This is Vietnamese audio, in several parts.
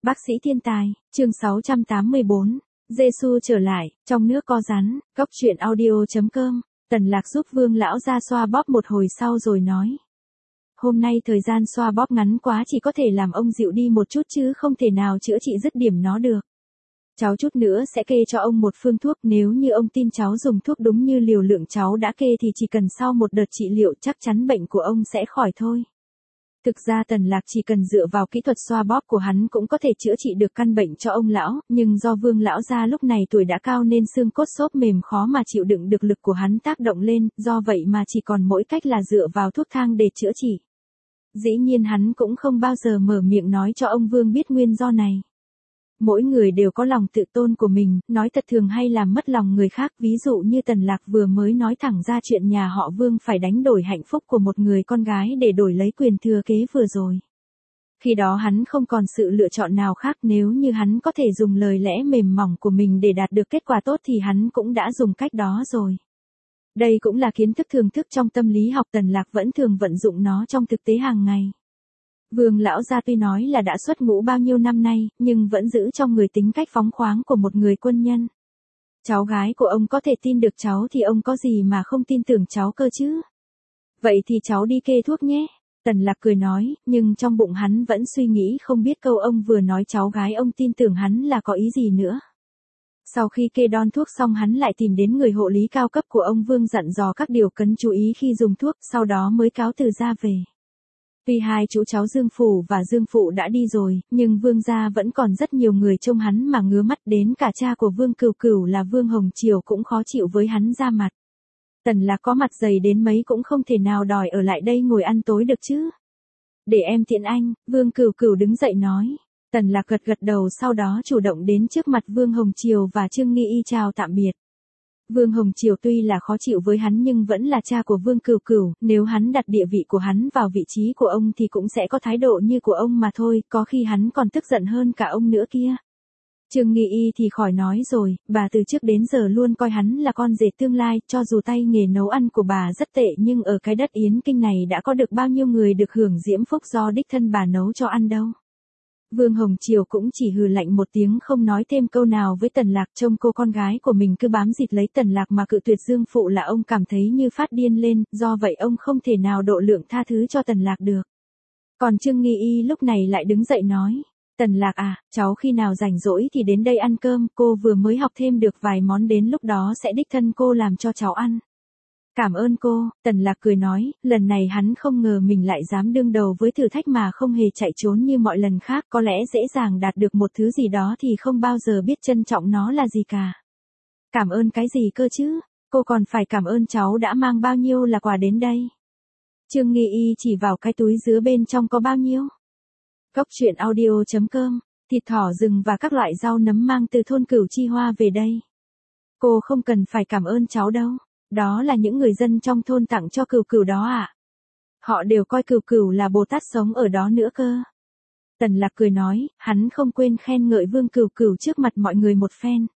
Bác sĩ thiên tài, chương 684, Giê-xu trở lại, trong nước có rắn, góc truyện audio.com, Tần Lạc giúp Vương lão ra xoa bóp một hồi sau rồi nói. Hôm nay thời gian xoa bóp ngắn quá, chỉ có thể làm ông dịu đi một chút chứ không thể nào chữa trị dứt điểm nó được. Cháu chút nữa sẽ kê cho ông một phương thuốc, nếu như ông tin cháu dùng thuốc đúng như liều lượng cháu đã kê thì chỉ cần sau một đợt trị liệu chắc chắn bệnh của ông sẽ khỏi thôi. Thực ra Tần Lạc chỉ cần dựa vào kỹ thuật xoa bóp của hắn cũng có thể chữa trị được căn bệnh cho ông lão, nhưng do Vương lão gia lúc này tuổi đã cao nên xương cốt xốp mềm khó mà chịu đựng được lực của hắn tác động lên, do vậy mà chỉ còn mỗi cách là dựa vào thuốc thang để chữa trị. Dĩ nhiên hắn cũng không bao giờ mở miệng nói cho ông Vương biết nguyên do này. Mỗi người đều có lòng tự tôn của mình, nói thật thường hay làm mất lòng người khác, ví dụ như Tần Lạc vừa mới nói thẳng ra chuyện nhà họ Vương phải đánh đổi hạnh phúc của một người con gái để đổi lấy quyền thừa kế vừa rồi. Khi đó hắn không còn sự lựa chọn nào khác, nếu như hắn có thể dùng lời lẽ mềm mỏng của mình để đạt được kết quả tốt thì hắn cũng đã dùng cách đó rồi. Đây cũng là kiến thức thường thức trong tâm lý học, Tần Lạc vẫn thường vận dụng nó trong thực tế hàng ngày. Vương lão gia tuy nói là đã xuất ngũ bao nhiêu năm nay, nhưng vẫn giữ trong người tính cách phóng khoáng của một người quân nhân. Cháu gái của ông có thể tin được cháu thì ông có gì mà không tin tưởng cháu cơ chứ? Vậy thì cháu đi kê thuốc nhé. Tần Lạc cười nói, nhưng trong bụng hắn vẫn suy nghĩ không biết câu ông vừa nói cháu gái ông tin tưởng hắn là có ý gì nữa. Sau khi kê đon thuốc xong hắn lại tìm đến người hộ lý cao cấp của ông Vương dặn dò các điều cần chú ý khi dùng thuốc, sau đó mới cáo từ ra về. Tuy hai chú cháu Dương Phủ và Dương Phụ đã đi rồi, nhưng Vương gia vẫn còn rất nhiều người trông hắn mà ngứa mắt, đến cả cha của Vương Cửu Cửu là Vương Hồng Triều cũng khó chịu với hắn ra mặt. Tần Lạc có mặt dày đến mấy cũng không thể nào đòi ở lại đây ngồi ăn tối được chứ. Để em tiễn anh, Vương Cửu Cửu đứng dậy nói. Tần Lạc gật gật đầu, sau đó chủ động đến trước mặt Vương Hồng Triều và Trương Nghi Y chào tạm biệt. Vương Hồng Triều tuy là khó chịu với hắn nhưng vẫn là cha của Vương Cửu Cửu, nếu hắn đặt địa vị của hắn vào vị trí của ông thì cũng sẽ có thái độ như của ông mà thôi, có khi hắn còn tức giận hơn cả ông nữa kia. Trương Nghi Y thì khỏi nói rồi, bà từ trước đến giờ luôn coi hắn là con rể tương lai, cho dù tay nghề nấu ăn của bà rất tệ nhưng ở cái đất Yến Kinh này đã có được bao nhiêu người được hưởng diễm phúc do đích thân bà nấu cho ăn đâu. Vương Hồng Triều cũng chỉ hừ lạnh một tiếng không nói thêm câu nào với Tần Lạc, trông cô con gái của mình cứ bám dịt lấy Tần Lạc mà cự tuyệt Dương Phụ là ông cảm thấy như phát điên lên, do vậy ông không thể nào độ lượng tha thứ cho Tần Lạc được. Còn Trương Nghi Y lúc này lại đứng dậy nói, Tần Lạc à, cháu khi nào rảnh rỗi thì đến đây ăn cơm, cô vừa mới học thêm được vài món, đến lúc đó sẽ đích thân cô làm cho cháu ăn. Cảm ơn cô, Tần Lạc cười nói, lần này hắn không ngờ mình lại dám đương đầu với thử thách mà không hề chạy trốn như mọi lần khác, có lẽ dễ dàng đạt được một thứ gì đó thì không bao giờ biết trân trọng nó là gì cả. Cảm ơn cái gì cơ chứ, cô còn phải cảm ơn cháu đã mang bao nhiêu là quà đến đây. Trương Nghi Y chỉ vào cái túi dứa bên trong có bao nhiêu. Góc truyện audio.com, thịt thỏ rừng và các loại rau nấm mang từ thôn Cửu Chi Hoa về đây. Cô không cần phải cảm ơn cháu đâu. Đó là những người dân trong thôn tặng cho Cửu Cửu đó ạ. Họ đều coi Cửu Cửu là Bồ Tát sống ở đó nữa cơ. Tần Lạc cười nói, hắn không quên khen ngợi Vương Cửu Cửu trước mặt mọi người một phen.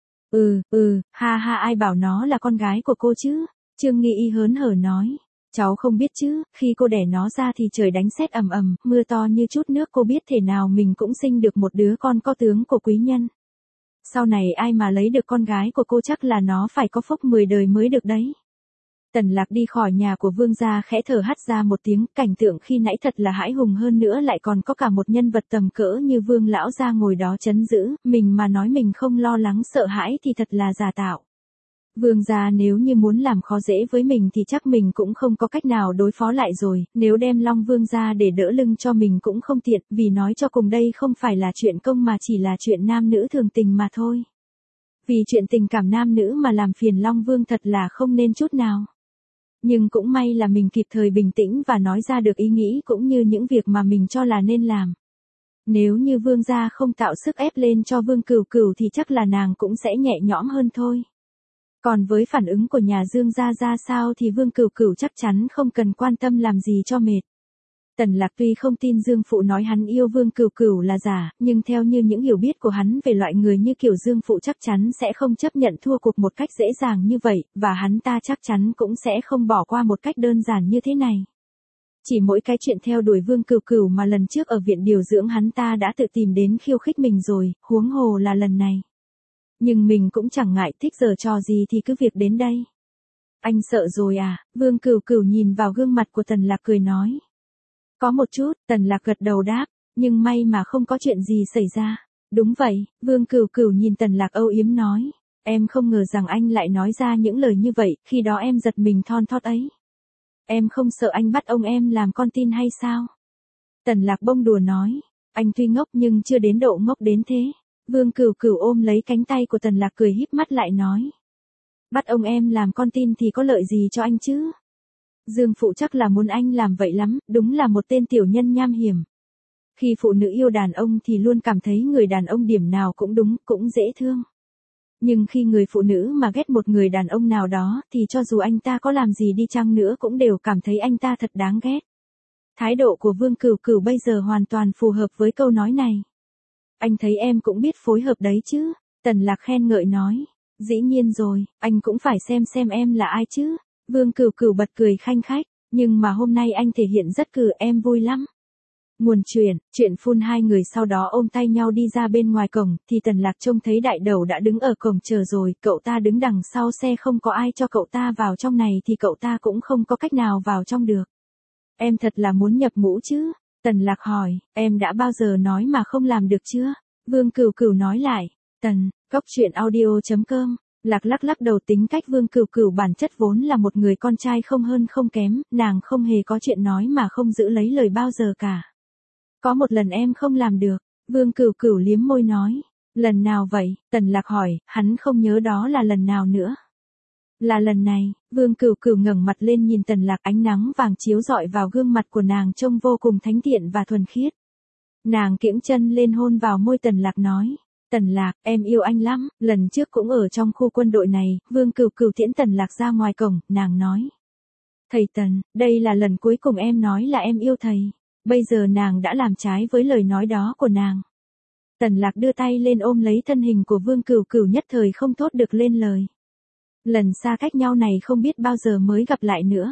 Ha ha, ai bảo nó là con gái của cô chứ? Trương Nghi Y hớn hở nói, cháu không biết chứ, khi cô đẻ nó ra thì trời đánh sét ầm ầm, mưa to như chút nước, cô biết thể nào mình cũng sinh được một đứa con có tướng của quý nhân. Sau này ai mà lấy được con gái của cô chắc là nó phải có phúc 10 đời mới được đấy. Tần Lạc đi khỏi nhà của Vương gia khẽ thở hắt ra một tiếng, cảnh tượng khi nãy thật là hãi hùng, hơn nữa lại còn có cả một nhân vật tầm cỡ như Vương lão gia ngồi đó trấn giữ, mình mà nói mình không lo lắng sợ hãi thì thật là giả tạo. Vương gia nếu như muốn làm khó dễ với mình thì chắc mình cũng không có cách nào đối phó lại rồi, nếu đem Long Vương gia để đỡ lưng cho mình cũng không tiện, vì nói cho cùng đây không phải là chuyện công mà chỉ là chuyện nam nữ thường tình mà thôi. Vì chuyện tình cảm nam nữ mà làm phiền Long Vương thật là không nên chút nào. Nhưng cũng may là mình kịp thời bình tĩnh và nói ra được ý nghĩ cũng như những việc mà mình cho là nên làm. Nếu như Vương gia không tạo sức ép lên cho Vương Cửu Cửu thì chắc là nàng cũng sẽ nhẹ nhõm hơn thôi. Còn với phản ứng của nhà Dương gia ra sao thì Vương Cửu Cửu chắc chắn không cần quan tâm làm gì cho mệt. Tần Lạc tuy không tin Dương Phụ nói hắn yêu Vương Cửu Cửu là giả, nhưng theo như những hiểu biết của hắn về loại người như kiểu Dương Phụ chắc chắn sẽ không chấp nhận thua cuộc một cách dễ dàng như vậy, và hắn ta chắc chắn cũng sẽ không bỏ qua một cách đơn giản như thế này. Chỉ mỗi cái chuyện theo đuổi Vương Cửu Cửu mà lần trước ở viện điều dưỡng hắn ta đã tự tìm đến khiêu khích mình rồi, huống hồ là lần này. Nhưng mình cũng chẳng ngại, thích giở trò gì thì cứ việc đến đây. Anh sợ rồi à? Vương Cửu Cửu nhìn vào gương mặt của Tần Lạc cười nói. Có một chút, Tần Lạc gật đầu đáp, nhưng may mà không có chuyện gì xảy ra. Đúng vậy, Vương Cửu Cửu nhìn Tần Lạc âu yếm nói. Em không ngờ rằng anh lại nói ra những lời như vậy, khi đó em giật mình thon thót ấy. Em không sợ anh bắt ông em làm con tin hay sao? Tần Lạc bông đùa nói. Anh tuy ngốc nhưng chưa đến độ ngốc đến thế. Vương Cửu Cửu ôm lấy cánh tay của Tần Lạc cười híp mắt lại nói. Bắt ông em làm con tin thì có lợi gì cho anh chứ? Dương Phụ chắc là muốn anh làm vậy lắm, đúng là một tên tiểu nhân nham hiểm. Khi phụ nữ yêu đàn ông thì luôn cảm thấy người đàn ông điểm nào cũng đúng, cũng dễ thương. Nhưng khi người phụ nữ mà ghét một người đàn ông nào đó thì cho dù anh ta có làm gì đi chăng nữa cũng đều cảm thấy anh ta thật đáng ghét. Thái độ của Vương Cửu Cửu bây giờ hoàn toàn phù hợp với câu nói này. Anh thấy em cũng biết phối hợp đấy chứ? Tần Lạc khen ngợi nói. Dĩ nhiên rồi, anh cũng phải xem em là ai chứ? Vương Cửu Cửu bật cười khanh khách, nhưng mà hôm nay anh thể hiện rất cử em vui lắm. Nguồn chuyện phun hai người sau đó ôm tay nhau đi ra bên ngoài cổng, thì Tần Lạc trông thấy Đại Đầu đã đứng ở cổng chờ rồi, cậu ta đứng đằng sau xe không có ai cho cậu ta vào trong này thì cậu ta cũng không có cách nào vào trong được. Em thật là muốn nhập ngũ chứ? Tần Lạc hỏi, em đã bao giờ nói mà không làm được chưa? Vương Cửu Cửu nói lại, Cóc truyện audio.com. Lạc lắc đầu, tính cách Vương Cửu Cửu bản chất vốn là một người con trai không hơn không kém, nàng không hề có chuyện nói mà không giữ lấy lời bao giờ cả. Có một lần em không làm được, Vương Cửu Cửu liếm môi nói. Lần nào vậy? Tần Lạc hỏi, hắn không nhớ đó là lần nào nữa. Là lần này. Vương Cửu Cửu ngẩng mặt lên nhìn Tần Lạc, ánh nắng vàng chiếu rọi vào gương mặt của nàng trông vô cùng thánh thiện và thuần khiết. Nàng kiễng chân lên hôn vào môi Tần Lạc nói. Tần Lạc, em yêu anh lắm, lần trước cũng ở trong khu quân đội này. Vương Cửu Cửu tiễn Tần Lạc ra ngoài cổng, nàng nói. Thầy Tần, đây là lần cuối cùng em nói là em yêu thầy. Bây giờ nàng đã làm trái với lời nói đó của nàng. Tần Lạc đưa tay lên ôm lấy thân hình của Vương Cửu Cửu, nhất thời không thốt được lên lời. Lần xa cách nhau này không biết bao giờ mới gặp lại nữa.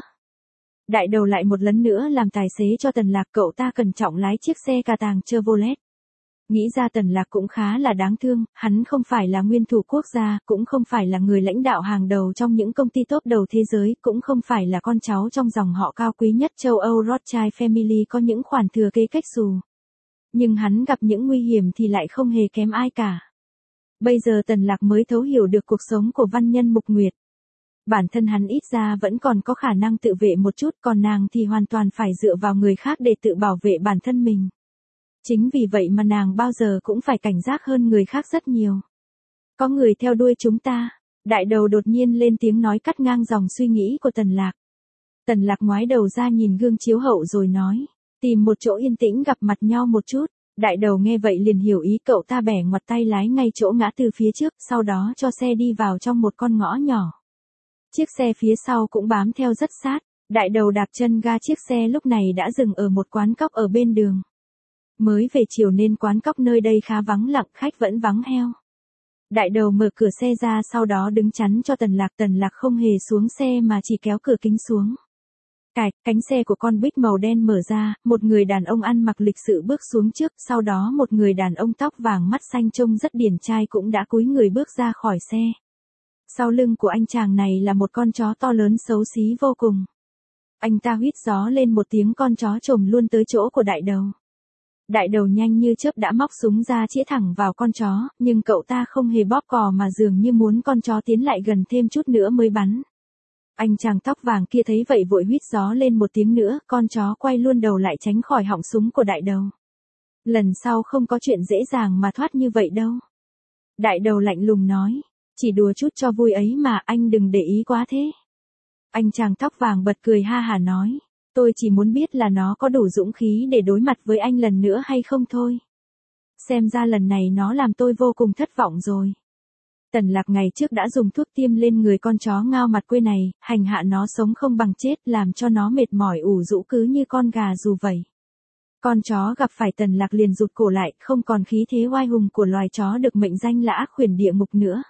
Đại Đầu lại một lần nữa làm tài xế cho Tần Lạc, cậu ta cẩn trọng lái chiếc xe cà tàng Chevrolet. Nghĩ ra Tần Lạc cũng khá là đáng thương, hắn không phải là nguyên thủ quốc gia, cũng không phải là người lãnh đạo hàng đầu trong những công ty top đầu thế giới, cũng không phải là con cháu trong dòng họ cao quý nhất châu Âu Rothschild Family có những khoản thừa kế cách xù. Nhưng hắn gặp những nguy hiểm thì lại không hề kém ai cả. Bây giờ Tần Lạc mới thấu hiểu được cuộc sống của văn nhân Mục Nguyệt. Bản thân hắn ít ra vẫn còn có khả năng tự vệ một chút, còn nàng thì hoàn toàn phải dựa vào người khác để tự bảo vệ bản thân mình. Chính vì vậy mà nàng bao giờ cũng phải cảnh giác hơn người khác rất nhiều. Có người theo đuôi chúng ta. Đại Đầu đột nhiên lên tiếng nói cắt ngang dòng suy nghĩ của Tần Lạc. Tần Lạc ngoái đầu ra nhìn gương chiếu hậu rồi nói. Tìm một chỗ yên tĩnh gặp mặt nhau một chút. Đại Đầu nghe vậy liền hiểu ý, cậu ta bẻ ngoặt tay lái ngay chỗ ngã tư phía trước, sau đó cho xe đi vào trong một con ngõ nhỏ. Chiếc xe phía sau cũng bám theo rất sát. Đại Đầu đạp chân ga, chiếc xe lúc này đã dừng ở một quán cóc ở bên đường. Mới về chiều nên quán cóc nơi đây khá vắng lặng, khách vẫn vắng heo. Đại Đầu mở cửa xe ra, sau đó đứng chắn cho Tần Lạc. Tần Lạc không hề xuống xe mà chỉ kéo cửa kính xuống. Cánh xe của con Buick màu đen mở ra, một người đàn ông ăn mặc lịch sự bước xuống trước, sau đó một người đàn ông tóc vàng mắt xanh trông rất điển trai cũng đã cúi người bước ra khỏi xe. Sau lưng của anh chàng này là một con chó to lớn xấu xí vô cùng. Anh ta huýt gió lên một tiếng, con chó chồm luôn tới chỗ của Đại Đầu. Đại Đầu nhanh như chớp đã móc súng ra chĩa thẳng vào con chó, nhưng cậu ta không hề bóp cò mà dường như muốn con chó tiến lại gần thêm chút nữa mới bắn. Anh chàng tóc vàng kia thấy vậy vội huýt gió lên một tiếng nữa, con chó quay luôn đầu lại tránh khỏi họng súng của Đại Đầu. Lần sau không có chuyện dễ dàng mà thoát như vậy đâu. Đại Đầu lạnh lùng nói, chỉ đùa chút cho vui ấy mà, anh đừng để ý quá thế. Anh chàng tóc vàng bật cười ha hả nói, tôi chỉ muốn biết là nó có đủ dũng khí để đối mặt với anh lần nữa hay không thôi. Xem ra lần này nó làm tôi vô cùng thất vọng rồi. Tần Lạc ngày trước đã dùng thuốc tiêm lên người con chó ngao mặt quê này, hành hạ nó sống không bằng chết, làm cho nó mệt mỏi ủ rũ cứ như con gà dù vậy. Con chó gặp phải Tần Lạc liền rụt cổ lại, không còn khí thế oai hùng của loài chó được mệnh danh là ác khuyển địa ngục nữa.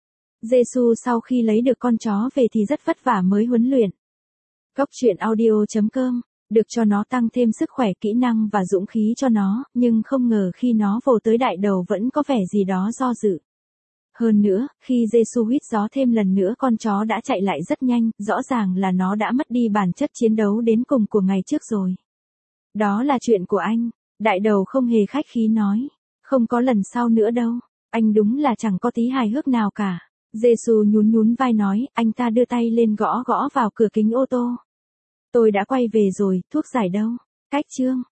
Giê-xu sau khi lấy được con chó về thì rất vất vả mới huấn luyện. Cóc truyện audio.com được cho nó tăng thêm sức khỏe, kỹ năng và dũng khí cho nó, nhưng không ngờ khi nó vồ tới đại đầu vẫn có vẻ gì đó do dự. Hơn nữa, khi Giê-xu huýt gió thêm lần nữa con chó đã chạy lại rất nhanh, rõ ràng là nó đã mất đi bản chất chiến đấu đến cùng của ngày trước rồi. Đó là chuyện của anh, đại đầu không hề khách khí nói. Không có lần sau nữa đâu, anh đúng là chẳng có tí hài hước nào cả. Giê-xu nhún nhún vai nói, anh ta đưa tay lên gõ gõ vào cửa kính ô tô. Tôi đã quay về rồi, thuốc giải đâu? Cách chương.